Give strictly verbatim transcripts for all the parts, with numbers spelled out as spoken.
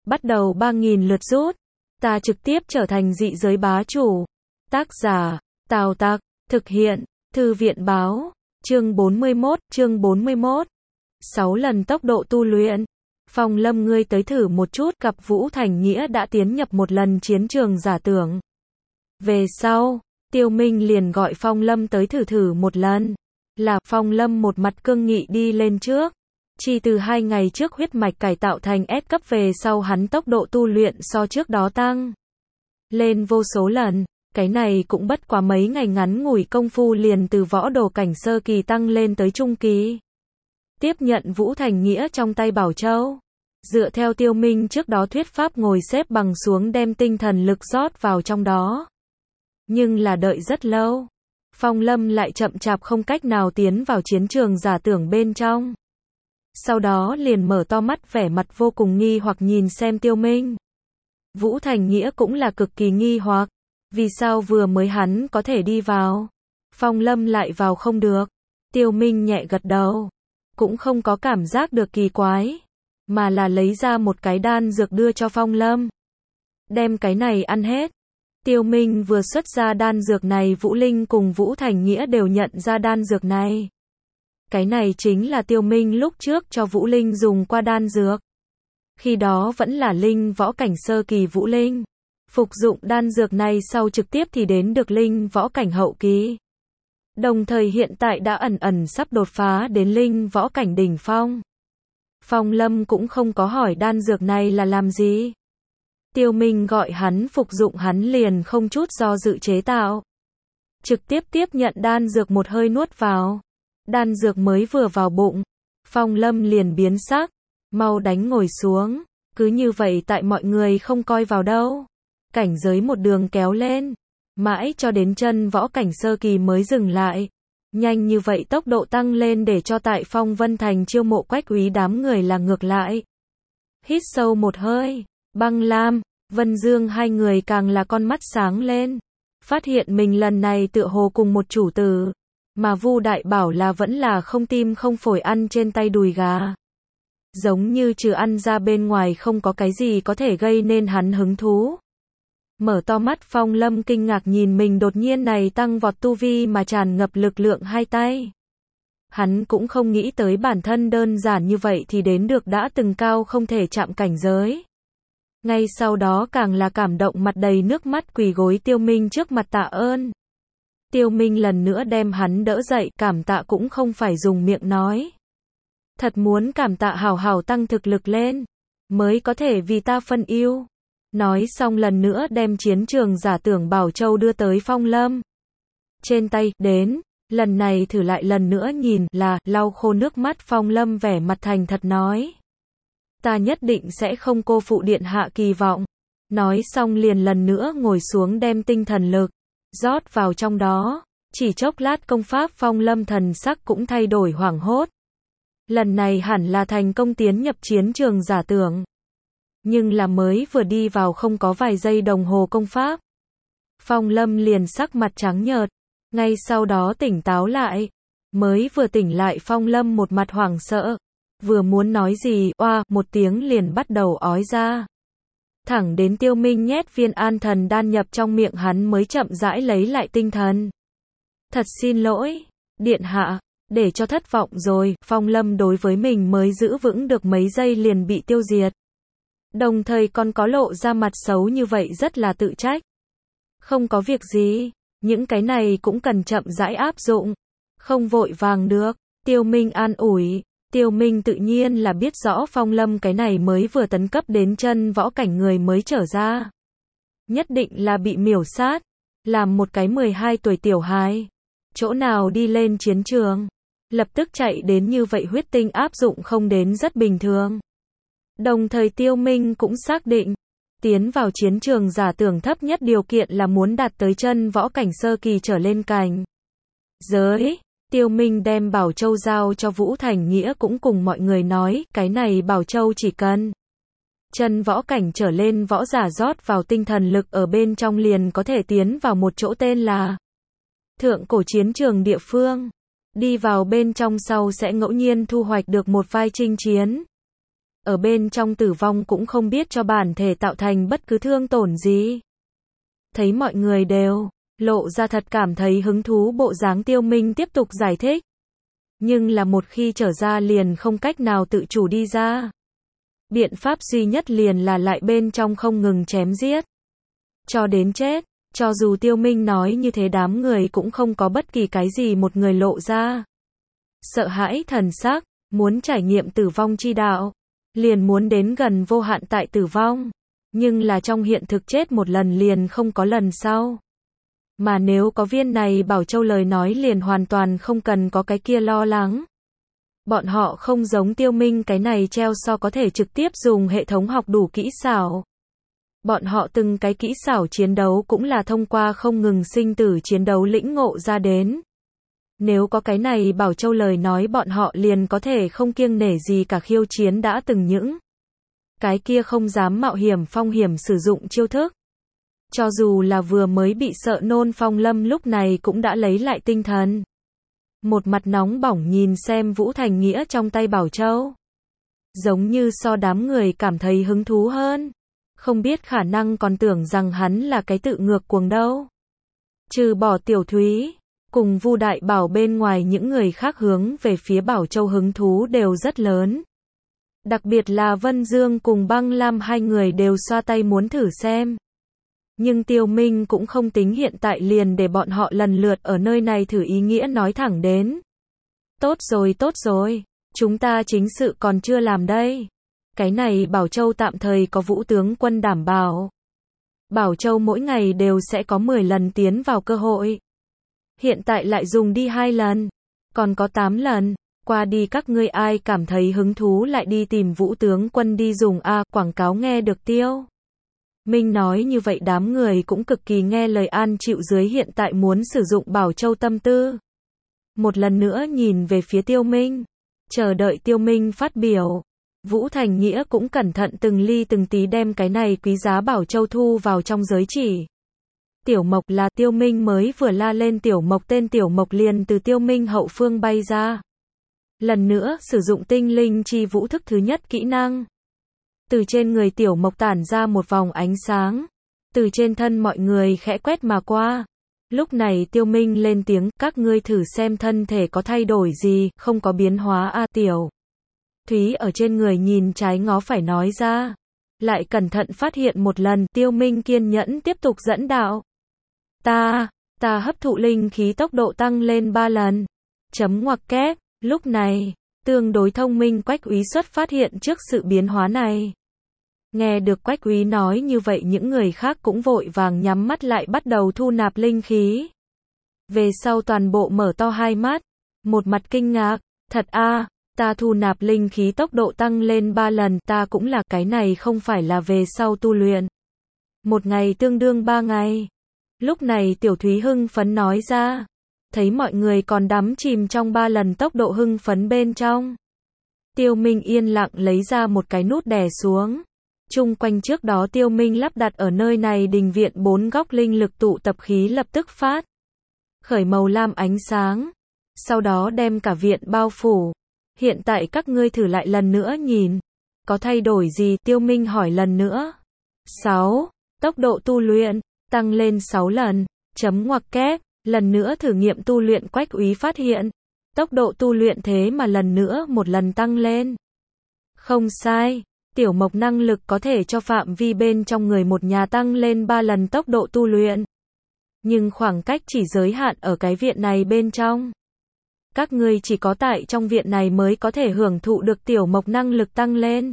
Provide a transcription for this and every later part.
bắt đầu ba nghìn lượt rút. Ta trực tiếp trở thành dị giới bá chủ. Tác giả, Tào Tặc, thực hiện, Thư viện báo, chương bốn mươi mốt, chương bốn mươi mốt. sáu lần tốc độ tu luyện. Phong Lâm ngươi tới thử một chút, gặp Vũ Thành Nghĩa đã tiến nhập một lần chiến trường giả tưởng. Về sau, Tiêu Minh liền gọi Phong Lâm tới thử thử một lần. Là, Phong Lâm một mặt cương nghị đi lên trước. Chỉ từ hai ngày trước huyết mạch cải tạo thành S cấp về sau hắn tốc độ tu luyện so trước đó tăng lên vô số lần. Cái này cũng bất quá mấy ngày ngắn ngủi công phu liền từ võ đồ cảnh sơ kỳ tăng lên tới trung kỳ. Tiếp nhận Vũ Thành Nghĩa trong tay Bảo Châu. Dựa theo Tiêu Minh trước đó thuyết pháp ngồi xếp bằng xuống đem tinh thần lực rót vào trong đó. Nhưng là đợi rất lâu. Phong Lâm lại chậm chạp không cách nào tiến vào chiến trường giả tưởng bên trong. Sau đó liền mở to mắt vẻ mặt vô cùng nghi hoặc nhìn xem Tiêu Minh. Vũ Thành Nghĩa cũng là cực kỳ nghi hoặc. Vì sao vừa mới hắn có thể đi vào, Phong Lâm lại vào không được? Tiêu Minh nhẹ gật đầu. Cũng không có cảm giác được kỳ quái. Mà là lấy ra một cái đan dược đưa cho Phong Lâm. Đem cái này ăn hết. Tiêu Minh vừa xuất ra đan dược này, Vũ Linh cùng Vũ Thành Nghĩa đều nhận ra đan dược này. Cái này chính là Tiêu Minh lúc trước cho Vũ Linh dùng qua đan dược. Khi đó vẫn là linh võ cảnh sơ kỳ Vũ Linh. Phục dụng đan dược này sau trực tiếp thì đến được linh võ cảnh hậu kỳ. Đồng thời hiện tại đã ẩn ẩn sắp đột phá đến linh võ cảnh đỉnh phong. Phong Lâm cũng không có hỏi đan dược này là làm gì. Tiêu Minh gọi hắn phục dụng hắn liền không chút do dự chế tạo. Trực tiếp tiếp nhận đan dược một hơi nuốt vào. Đan dược mới vừa vào bụng. Phong Lâm liền biến sắc. Mau đánh ngồi xuống. Cứ như vậy tại mọi người không coi vào đâu. Cảnh giới một đường kéo lên. Mãi cho đến chân võ cảnh sơ kỳ mới dừng lại. Nhanh như vậy tốc độ tăng lên để cho tại Phong Vân Thành chiêu mộ Quách úy đám người là ngược lại. Hít sâu một hơi. Băng Lam, Vân Dương hai người càng là con mắt sáng lên. Phát hiện mình lần này tựa hồ cùng một chủ tử. Mà Vu Đại Bảo là vẫn là không tim không phổi ăn trên tay đùi gà. Giống như trừ ăn ra bên ngoài không có cái gì có thể gây nên hắn hứng thú. Mở to mắt Phong Lâm kinh ngạc nhìn mình đột nhiên này tăng vọt tu vi mà tràn ngập lực lượng hai tay. Hắn cũng không nghĩ tới bản thân đơn giản như vậy thì đến được đã từng cao không thể chạm cảnh giới. Ngay sau đó càng là cảm động mặt đầy nước mắt quỳ gối Tiêu Minh trước mặt tạ ơn. Tiêu Minh lần nữa đem hắn đỡ dậy, cảm tạ cũng không phải dùng miệng nói. Thật muốn cảm tạ hảo hảo tăng thực lực lên, mới có thể vì ta phân ưu. Nói xong lần nữa đem chiến trường giả tưởng Bảo Châu đưa tới Phong Lâm. Trên tay, đến, lần này thử lại lần nữa nhìn, là, lau khô nước mắt Phong Lâm vẻ mặt thành thật nói. Ta nhất định sẽ không cô phụ điện hạ kỳ vọng. Nói xong liền lần nữa ngồi xuống đem tinh thần lực, rót vào trong đó. Chỉ chốc lát công pháp Phong Lâm thần sắc cũng thay đổi hoảng hốt. Lần này hẳn là thành công tiến nhập chiến trường giả tưởng. Nhưng là mới vừa đi vào không có vài giây đồng hồ công pháp. Phong Lâm liền sắc mặt trắng nhợt. Ngay sau đó tỉnh táo lại. Mới vừa tỉnh lại Phong Lâm một mặt hoảng sợ. Vừa muốn nói gì, oa, một tiếng liền bắt đầu ói ra. Thẳng đến Tiêu Minh nhét viên an thần đan nhập trong miệng hắn mới chậm rãi lấy lại tinh thần. Thật xin lỗi, điện hạ, để cho thất vọng rồi. Phong Lâm đối với mình mới giữ vững được mấy giây liền bị tiêu diệt. Đồng thời còn có lộ ra mặt xấu như vậy rất là tự trách. Không có việc gì, những cái này cũng cần chậm rãi áp dụng. Không vội vàng được, Tiêu Minh an ủi. Tiêu Minh tự nhiên là biết rõ Phong Lâm cái này mới vừa tấn cấp đến chân võ cảnh người mới trở ra. Nhất định là bị miểu sát. Làm một cái mười hai tuổi tiểu hài. Chỗ nào đi lên chiến trường. Lập tức chạy đến như vậy huyết tinh áp dụng không đến rất bình thường. Đồng thời Tiêu Minh cũng xác định. Tiến vào chiến trường giả tưởng thấp nhất điều kiện là muốn đạt tới chân võ cảnh sơ kỳ trở lên cảnh giới. Tiêu Minh đem Bảo Châu giao cho Vũ Thành Nghĩa cũng cùng mọi người nói, cái này Bảo Châu chỉ cần chân võ cảnh trở lên võ giả rót vào tinh thần lực ở bên trong liền có thể tiến vào một chỗ tên là Thượng Cổ Chiến Trường địa phương. Đi vào bên trong sau sẽ ngẫu nhiên thu hoạch được một vai chinh chiến. ở bên trong tử vong cũng không biết cho bản thể tạo thành bất cứ thương tổn gì. Thấy mọi người đều lộ ra thật cảm thấy hứng thú bộ dáng, Tiêu Minh tiếp tục giải thích. Nhưng là một khi trở ra liền không cách nào tự chủ đi ra. Biện pháp duy nhất liền là lại bên trong không ngừng chém giết. Cho đến chết, cho dù Tiêu Minh nói như thế đám người cũng không có bất kỳ cái gì một người lộ ra. Sợ hãi thần sắc, muốn trải nghiệm tử vong chi đạo. Liền muốn đến gần vô hạn tại tử vong. Nhưng là trong hiện thực chết một lần liền không có lần sau. Mà nếu có viên này bảo châu lời nói liền hoàn toàn không cần có cái kia lo lắng. Bọn họ không giống Tiêu Minh cái này treo so có thể trực tiếp dùng hệ thống học đủ kỹ xảo. Bọn họ từng cái kỹ xảo chiến đấu cũng là thông qua không ngừng sinh tử chiến đấu lĩnh ngộ ra đến. Nếu có cái này bảo châu lời nói bọn họ liền có thể không kiêng nể gì cả khiêu chiến đã từng những cái kia không dám mạo hiểm phong hiểm sử dụng chiêu thức. Cho dù là vừa mới bị sợ nôn Phong Lâm lúc này cũng đã lấy lại tinh thần. Một mặt nóng bỏng nhìn xem Vũ Thành Nghĩa trong tay bảo châu. Giống như so đám người cảm thấy hứng thú hơn. Không biết khả năng còn tưởng rằng hắn là cái tự ngược cuồng đâu. Trừ bỏ Tiểu Thúy, cùng Vu Đại Bảo bên ngoài những người khác hướng về phía bảo châu hứng thú đều rất lớn. Đặc biệt là Vân Dương cùng Băng Lam hai người đều xoa tay muốn thử xem. Nhưng Tiêu Minh cũng không tính hiện tại liền để bọn họ lần lượt ở nơi này thử ý nghĩa nói thẳng đến. Tốt rồi tốt rồi, chúng ta chính sự còn chưa làm đây. Cái này Bảo Châu tạm thời có Vũ tướng quân đảm bảo. Bảo Châu mỗi ngày đều sẽ có mười lần tiến vào cơ hội. Hiện tại lại dùng đi hai lần, còn có tám lần. Qua đi các ngươi ai cảm thấy hứng thú lại đi tìm Vũ tướng quân đi dùng a, quảng cáo nghe được Tiêu Minh nói như vậy đám người cũng cực kỳ nghe lời an chịu dưới hiện tại muốn sử dụng Bảo Châu tâm tư. Một lần nữa nhìn về phía Tiêu Minh, chờ đợi Tiêu Minh phát biểu. Vũ Thành Nghĩa cũng cẩn thận từng ly từng tí đem cái này quý giá Bảo Châu thu vào trong giới chỉ. Tiểu Mộc là Tiêu Minh mới vừa la lên Tiểu Mộc tên Tiểu Mộc liền từ Tiêu Minh hậu phương bay ra. Lần nữa sử dụng tinh linh chi vũ thức thứ nhất kỹ năng. Từ trên người Tiểu Mộc tản ra một vòng ánh sáng. Từ trên thân mọi người khẽ quét mà qua. Lúc này Tiêu Minh lên tiếng, các ngươi thử xem thân thể có thay đổi gì, không có biến hóa a. Tiểu Thúy ở trên người nhìn trái ngó phải nói ra. Lại cẩn thận phát hiện một lần, Tiêu Minh kiên nhẫn tiếp tục dẫn đạo. Ta, ta hấp thụ linh khí tốc độ tăng lên ba lần. Chấm ngoặc kép. Lúc này, tương đối thông minh Quách Úy xuất phát hiện trước sự biến hóa này. Nghe được Quách Úy nói như vậy những người khác cũng vội vàng nhắm mắt lại bắt đầu thu nạp linh khí. Về sau toàn bộ mở to hai mắt, một mặt kinh ngạc, thật a, ta thu nạp linh khí tốc độ tăng lên ba lần, ta cũng là cái này không phải là về sau tu luyện. Một ngày tương đương ba ngày. Lúc này Tiểu Thúy hưng phấn nói ra. Thấy mọi người còn đắm chìm trong ba lần tốc độ hưng phấn bên trong. Tiêu Minh yên lặng lấy ra một cái nút đè xuống. Chung quanh trước đó Tiêu Minh lắp đặt ở nơi này đình viện bốn góc linh lực tụ tập khí lập tức phát khởi màu lam ánh sáng. Sau đó đem cả viện bao phủ. Hiện tại các ngươi thử lại lần nữa nhìn. Có thay đổi gì? Tiêu Minh hỏi lần nữa. sáu. Tốc độ tu luyện tăng lên sáu lần. Chấm ngoặc kép. Lần nữa thử nghiệm tu luyện Quách Úy phát hiện. Tốc độ tu luyện thế mà lần nữa một lần tăng lên. Không sai. Tiểu Mộc năng lực có thể cho phạm vi bên trong người một nhà tăng lên ba lần tốc độ tu luyện. Nhưng khoảng cách chỉ giới hạn ở cái viện này bên trong. Các ngươi chỉ có tại trong viện này mới có thể hưởng thụ được Tiểu Mộc năng lực tăng lên.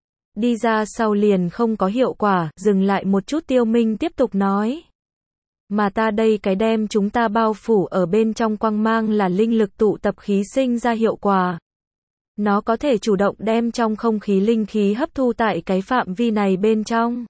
Đi ra sau liền không có hiệu quả, dừng lại một chút Tiêu Minh tiếp tục nói. Mà ta đây cái đem chúng ta bao phủ ở bên trong quang mang là linh lực tụ tập khí sinh ra hiệu quả. Nó có thể chủ động đem trong không khí linh khí hấp thu tại cái phạm vi này bên trong.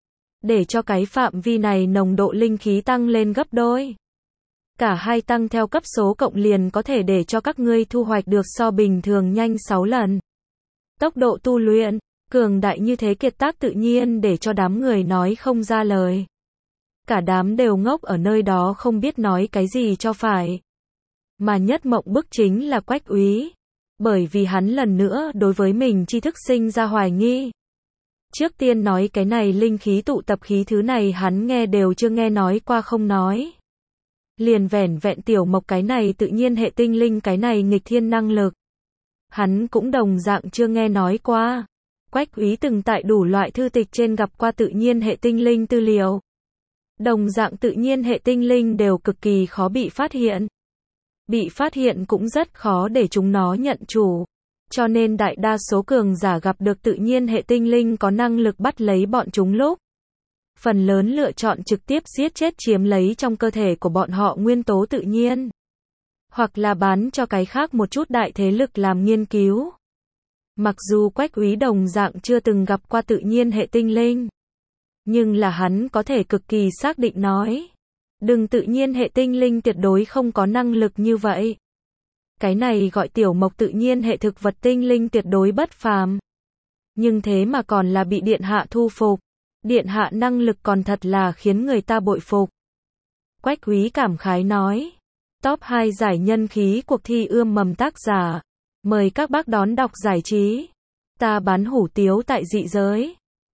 Để cho cái phạm vi này nồng độ linh khí tăng lên gấp đôi. Cả hai tăng theo cấp số cộng liền có thể để cho các ngươi thu hoạch được so bình thường nhanh sáu lần. Tốc độ tu luyện, cường đại như thế kiệt tác tự nhiên để cho đám người nói không ra lời. Cả đám đều ngốc ở nơi đó không biết nói cái gì cho phải. Mà nhất mộng bức chính là Quách Úy. Bởi vì hắn lần nữa đối với mình tri thức sinh ra hoài nghi. Trước tiên nói cái này linh khí tụ tập khí thứ này hắn nghe đều chưa nghe nói qua không nói. Liền vẻn vẹn tiểu mộc cái này tự nhiên hệ tinh linh cái này nghịch thiên năng lực. Hắn cũng đồng dạng chưa nghe nói qua. Quách Úy từng tại đủ loại thư tịch trên gặp qua tự nhiên hệ tinh linh tư liệu. Đồng dạng tự nhiên hệ tinh linh đều cực kỳ khó bị phát hiện. Bị phát hiện cũng rất khó để chúng nó nhận chủ. Cho nên đại đa số cường giả gặp được tự nhiên hệ tinh linh có năng lực bắt lấy bọn chúng lúc. Phần lớn lựa chọn trực tiếp giết chết chiếm lấy trong cơ thể của bọn họ nguyên tố tự nhiên. Hoặc là bán cho cái khác một chút đại thế lực làm nghiên cứu. Mặc dù Quách Úy đồng dạng chưa từng gặp qua tự nhiên hệ tinh linh. Nhưng là hắn có thể cực kỳ xác định nói. Đừng tự nhiên hệ tinh linh tuyệt đối không có năng lực như vậy. Cái này gọi tiểu mộc tự nhiên hệ thực vật tinh linh tuyệt đối bất phàm. Nhưng thế mà còn là bị điện hạ thu phục. Điện hạ năng lực còn thật là khiến người ta bội phục. Quách Úy cảm khái nói. Top hai giải nhân khí cuộc thi ươm mầm tác giả. Mời các bác đón đọc giải trí. Ta bán hủ tiếu tại dị giới.